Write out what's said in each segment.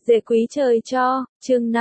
Dễ quý trời cho, chương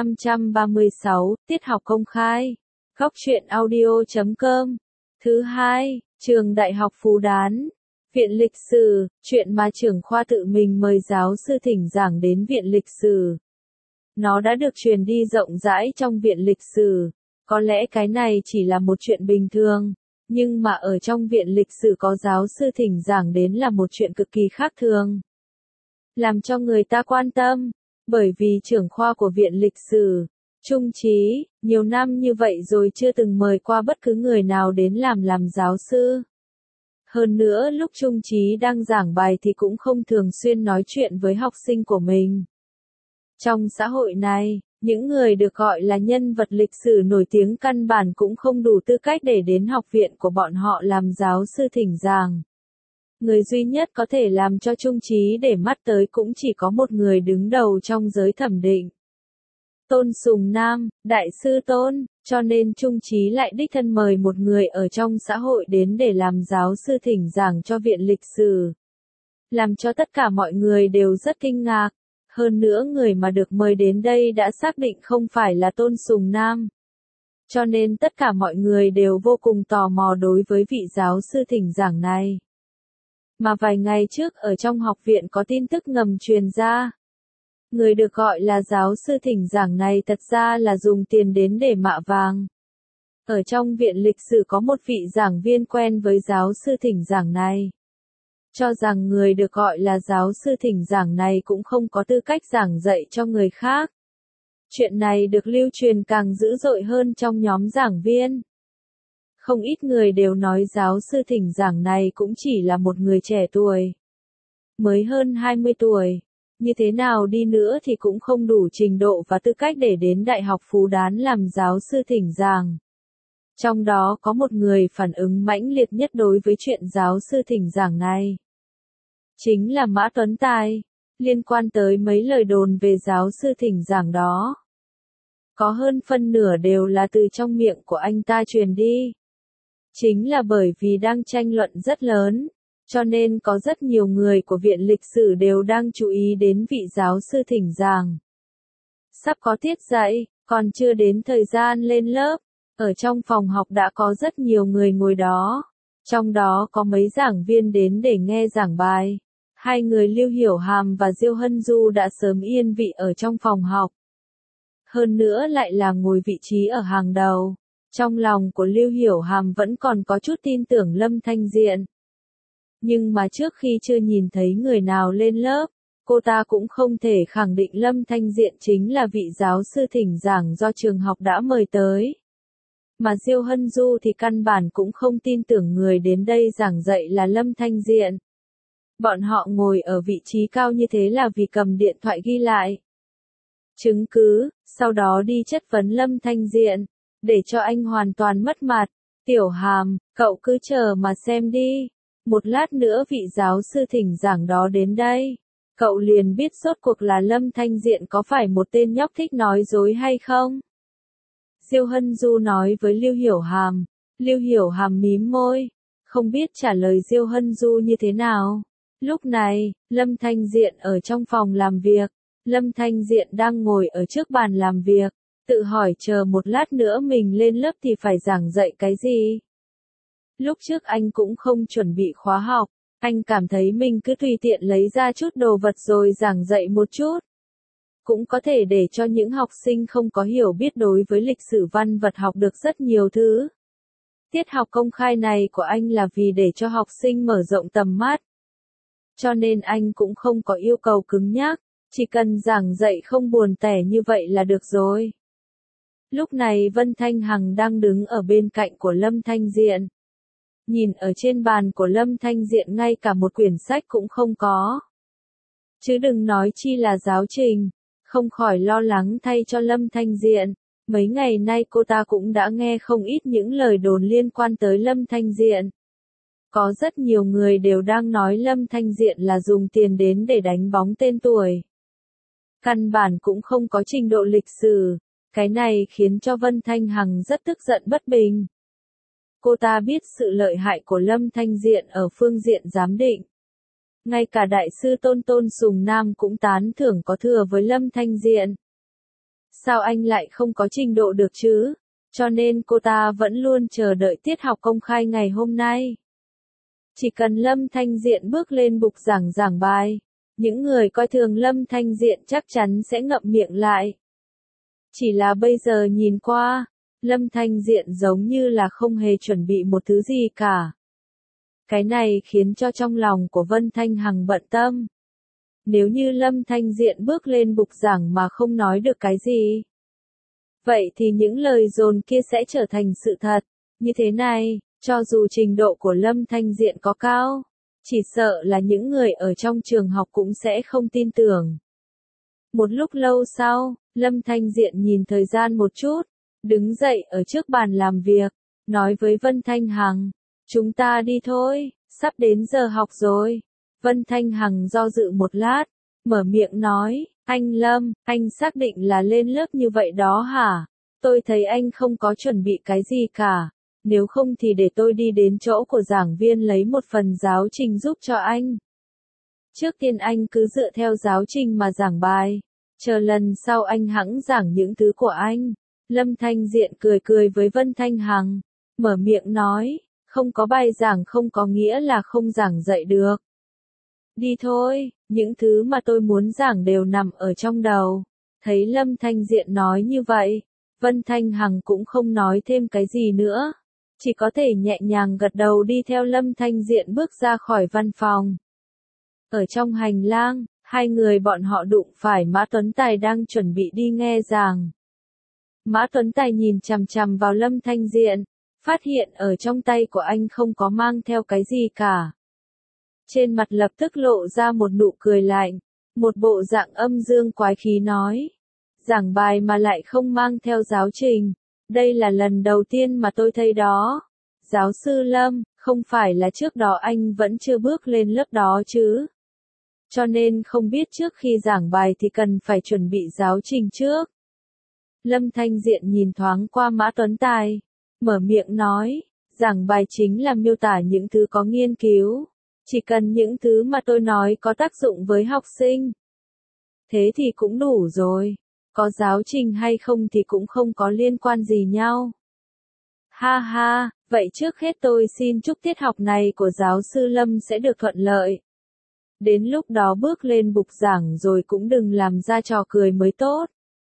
536, tiết học công khai. Góc truyện audio.com. Thứ hai, trường Đại học Phú Đán. Viện Lịch sử, chuyện mà trưởng khoa tự mình mời giáo sư thỉnh giảng đến Viện Lịch sử. Nó đã được truyền đi rộng rãi trong Viện Lịch sử. Có lẽ cái này chỉ là một chuyện bình thường, nhưng mà ở trong Viện Lịch sử có giáo sư thỉnh giảng đến là một chuyện cực kỳ khác thường. Làm cho người ta quan tâm. Bởi vì trưởng khoa của Viện Lịch sử, Trung Chí, nhiều năm như vậy rồi chưa từng mời qua bất cứ người nào đến làm giáo sư. Hơn nữa lúc Trung Chí đang giảng bài thì cũng không thường xuyên nói chuyện với học sinh của mình. Trong xã hội này, những người được gọi là nhân vật lịch sử nổi tiếng căn bản cũng không đủ tư cách để đến học viện của bọn họ làm giáo sư thỉnh giảng. Người duy nhất có thể làm cho Trung Chí để mắt tới cũng chỉ có một người đứng đầu trong giới thẩm định. Tôn Sùng Nam, Đại sư Tôn, cho nên Trung Chí lại đích thân mời một người ở trong xã hội đến để làm giáo sư thỉnh giảng cho Viện Lịch sử. Làm cho tất cả mọi người đều rất kinh ngạc. Hơn nữa người mà được mời đến đây đã xác định không phải là Tôn Sùng Nam. Cho nên tất cả mọi người đều vô cùng tò mò đối với vị giáo sư thỉnh giảng này. Mà vài ngày trước ở trong học viện có tin tức ngầm truyền ra. Người được gọi là giáo sư thỉnh giảng này thật ra là dùng tiền đến để mạ vàng. Ở trong Viện Lịch sử có một vị giảng viên quen với giáo sư thỉnh giảng này. Cho rằng người được gọi là giáo sư thỉnh giảng này cũng không có tư cách giảng dạy cho người khác. Chuyện này được lưu truyền càng dữ dội hơn trong nhóm giảng viên. Không ít người đều nói giáo sư thỉnh giảng này cũng chỉ là một người trẻ tuổi. Mới hơn 20 tuổi. Như thế nào đi nữa thì cũng không đủ trình độ và tư cách để đến Đại học Phú Đán làm giáo sư thỉnh giảng. Trong đó có một người phản ứng mãnh liệt nhất đối với chuyện giáo sư thỉnh giảng này. Chính là Mã Tuấn Tài, liên quan tới mấy lời đồn về giáo sư thỉnh giảng đó. Có hơn phân nửa đều là từ trong miệng của anh ta truyền đi. Chính là bởi vì đang tranh luận rất lớn, cho nên có rất nhiều người của Viện Lịch sử đều đang chú ý đến vị giáo sư thỉnh giảng. Sắp có tiết dạy, còn chưa đến thời gian lên lớp, ở trong phòng học đã có rất nhiều người ngồi đó. Trong đó có mấy giảng viên đến để nghe giảng bài. Hai người Lưu Hiểu Hàm và Diêu Hân Du đã sớm yên vị ở trong phòng học. Hơn nữa lại là ngồi vị trí ở hàng đầu. Trong lòng của Lưu Hiểu Hàm vẫn còn có chút tin tưởng Lâm Thanh Diện. Nhưng mà trước khi chưa nhìn thấy người nào lên lớp, cô ta cũng không thể khẳng định Lâm Thanh Diện chính là vị giáo sư thỉnh giảng do trường học đã mời tới. Mà Diêu Hân Du thì căn bản cũng không tin tưởng người đến đây giảng dạy là Lâm Thanh Diện. Bọn họ ngồi ở vị trí cao như thế là vì cầm điện thoại ghi lại chứng cứ, sau đó đi chất vấn Lâm Thanh Diện, để cho anh hoàn toàn mất mặt. Tiểu Hàm, cậu cứ chờ mà xem đi. Một lát nữa vị giáo sư thỉnh giảng đó đến đây. Cậu liền biết rốt cuộc là Lâm Thanh Diện có phải một tên nhóc thích nói dối hay không? Diêu Hân Du nói với Lưu Hiểu Hàm. Lưu Hiểu Hàm mím môi, không biết trả lời Diêu Hân Du như thế nào. Lúc này, Lâm Thanh Diện ở trong phòng làm việc. Lâm Thanh Diện đang ngồi ở trước bàn làm việc, tự hỏi chờ một lát nữa mình lên lớp thì phải giảng dạy cái gì. Lúc trước anh cũng không chuẩn bị khóa học, anh cảm thấy mình cứ tùy tiện lấy ra chút đồ vật rồi giảng dạy một chút. Cũng có thể để cho những học sinh không có hiểu biết đối với lịch sử văn vật học được rất nhiều thứ. Tiết học công khai này của anh là vì để cho học sinh mở rộng tầm mắt. Cho nên anh cũng không có yêu cầu cứng nhắc, chỉ cần giảng dạy không buồn tẻ như vậy là được rồi. Lúc này Vân Thanh Hằng đang đứng ở bên cạnh của Lâm Thanh Diện. Nhìn ở trên bàn của Lâm Thanh Diện ngay cả một quyển sách cũng không có. Chứ đừng nói chi là giáo trình, không khỏi lo lắng thay cho Lâm Thanh Diện. Mấy ngày nay cô ta cũng đã nghe không ít những lời đồn liên quan tới Lâm Thanh Diện. Có rất nhiều người đều đang nói Lâm Thanh Diện là dùng tiền đến để đánh bóng tên tuổi. Căn bản cũng không có trình độ lịch sử. Cái này khiến cho Vân Thanh Hằng rất tức giận bất bình. Cô ta biết sự lợi hại của Lâm Thanh Diện ở phương diện giám định. Ngay cả đại sư Tôn Tôn Sùng Nam cũng tán thưởng có thừa với Lâm Thanh Diện. Sao anh lại không có trình độ được chứ? Cho nên cô ta vẫn luôn chờ đợi tiết học công khai ngày hôm nay. Chỉ cần Lâm Thanh Diện bước lên bục giảng giảng bài, những người coi thường Lâm Thanh Diện chắc chắn sẽ ngậm miệng lại. Chỉ là bây giờ nhìn qua, Lâm Thanh Diện giống như là không hề chuẩn bị một thứ gì cả. Cái này khiến cho trong lòng của Vân Thanh Hằng bận tâm. Nếu như Lâm Thanh Diện bước lên bục giảng mà không nói được cái gì, vậy thì những lời đồn kia sẽ trở thành sự thật. Như thế này, cho dù trình độ của Lâm Thanh Diện có cao, chỉ sợ là những người ở trong trường học cũng sẽ không tin tưởng. Một lúc lâu sau, Lâm Thanh Diện nhìn thời gian một chút, đứng dậy ở trước bàn làm việc, nói với Vân Thanh Hằng, chúng ta đi thôi, sắp đến giờ học rồi. Vân Thanh Hằng do dự một lát, mở miệng nói, anh Lâm, anh xác định là lên lớp như vậy đó hả? Tôi thấy anh không có chuẩn bị cái gì cả, nếu không thì để tôi đi đến chỗ của giảng viên lấy một phần giáo trình giúp cho anh. Trước tiên anh cứ dựa theo giáo trình mà giảng bài, chờ lần sau anh hẵng giảng những thứ của anh. Lâm Thanh Diện cười cười với Vân Thanh Hằng, mở miệng nói, không có bài giảng không có nghĩa là không giảng dạy được. Đi thôi, những thứ mà tôi muốn giảng đều nằm ở trong đầu. Thấy Lâm Thanh Diện nói như vậy, Vân Thanh Hằng cũng không nói thêm cái gì nữa, chỉ có thể nhẹ nhàng gật đầu đi theo Lâm Thanh Diện bước ra khỏi văn phòng. Ở trong hành lang, hai người bọn họ đụng phải Mã Tuấn Tài đang chuẩn bị đi nghe giảng. Mã Tuấn Tài nhìn chằm chằm vào Lâm Thanh Diện, phát hiện ở trong tay của anh không có mang theo cái gì cả. Trên mặt lập tức lộ ra một nụ cười lạnh, một bộ dạng âm dương quái khí nói. Giảng bài mà lại không mang theo giáo trình, đây là lần đầu tiên mà tôi thấy đó. Giáo sư Lâm, không phải là trước đó anh vẫn chưa bước lên lớp đó chứ? Cho nên không biết trước khi giảng bài thì cần phải chuẩn bị giáo trình trước. Lâm Thanh Diện nhìn thoáng qua Mã Tuấn Tài, mở miệng nói, giảng bài chính là miêu tả những thứ có nghiên cứu, chỉ cần những thứ mà tôi nói có tác dụng với học sinh. Thế thì cũng đủ rồi, có giáo trình hay không thì cũng không có liên quan gì nhau. Ha ha, vậy trước hết tôi xin chúc tiết học này của giáo sư Lâm sẽ được thuận lợi. Đến lúc đó bước lên bục giảng rồi cũng đừng làm ra trò cười mới tốt.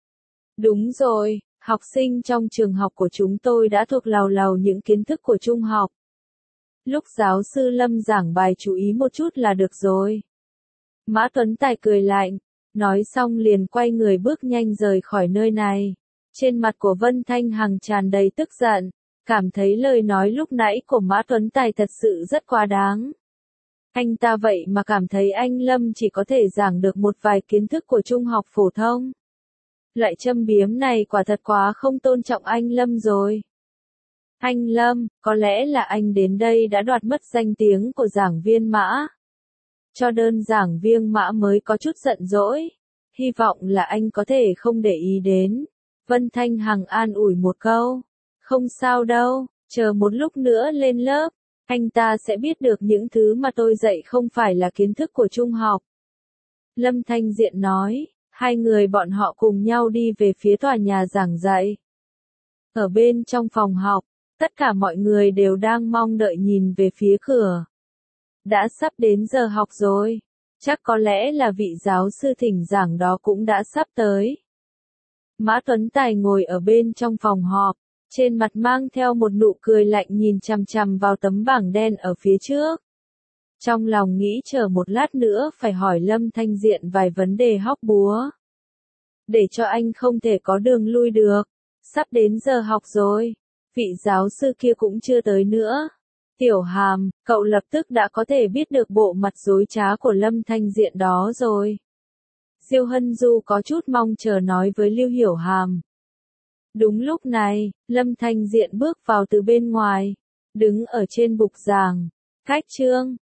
Đúng rồi, học sinh trong trường học của chúng tôi đã thuộc làu làu những kiến thức của trung học. Lúc giáo sư Lâm giảng bài chú ý một chút là được rồi. Mã Tuấn Tài cười lạnh, nói xong liền quay người bước nhanh rời khỏi nơi này. Trên mặt của Vân Thanh Hằng tràn đầy tức giận, cảm thấy lời nói lúc nãy của Mã Tuấn Tài thật sự rất quá đáng. Anh ta vậy mà cảm thấy anh Lâm chỉ có thể giảng được một vài kiến thức của trung học phổ thông. Loại châm biếm này quả thật quá không tôn trọng anh Lâm rồi. Anh Lâm, có lẽ là anh đến đây đã đoạt mất danh tiếng của giảng viên Mã. Cho đơn giảng viên Mã mới có chút giận dỗi. Hy vọng là anh có thể không để ý đến. Vân Thanh Hằng an ủi một câu. Không sao đâu, chờ một lúc nữa lên lớp, anh ta sẽ biết được những thứ mà tôi dạy không phải là kiến thức của trung học. Lâm Thanh Diện nói, hai người bọn họ cùng nhau đi về phía tòa nhà giảng dạy. Ở bên trong phòng học, tất cả mọi người đều đang mong đợi nhìn về phía cửa. Đã sắp đến giờ học rồi, chắc có lẽ là vị giáo sư thỉnh giảng đó cũng đã sắp tới. Mã Tuấn Tài ngồi ở bên trong phòng họp, trên mặt mang theo một nụ cười lạnh nhìn chằm chằm vào tấm bảng đen ở phía trước. Trong lòng nghĩ chờ một lát nữa phải hỏi Lâm Thanh Diện vài vấn đề hóc búa. Để cho anh không thể có đường lui được. Sắp đến giờ học rồi. Vị giáo sư kia cũng chưa tới nữa. Tiểu Hàm, cậu lập tức đã có thể biết được bộ mặt dối trá của Lâm Thanh Diện đó rồi. Diêu Hân Du có chút mong chờ nói với Lưu Hiểu Hàm. Đúng lúc này, Lâm Thanh Diện bước vào từ bên ngoài, đứng ở trên bục giảng. Khách trương,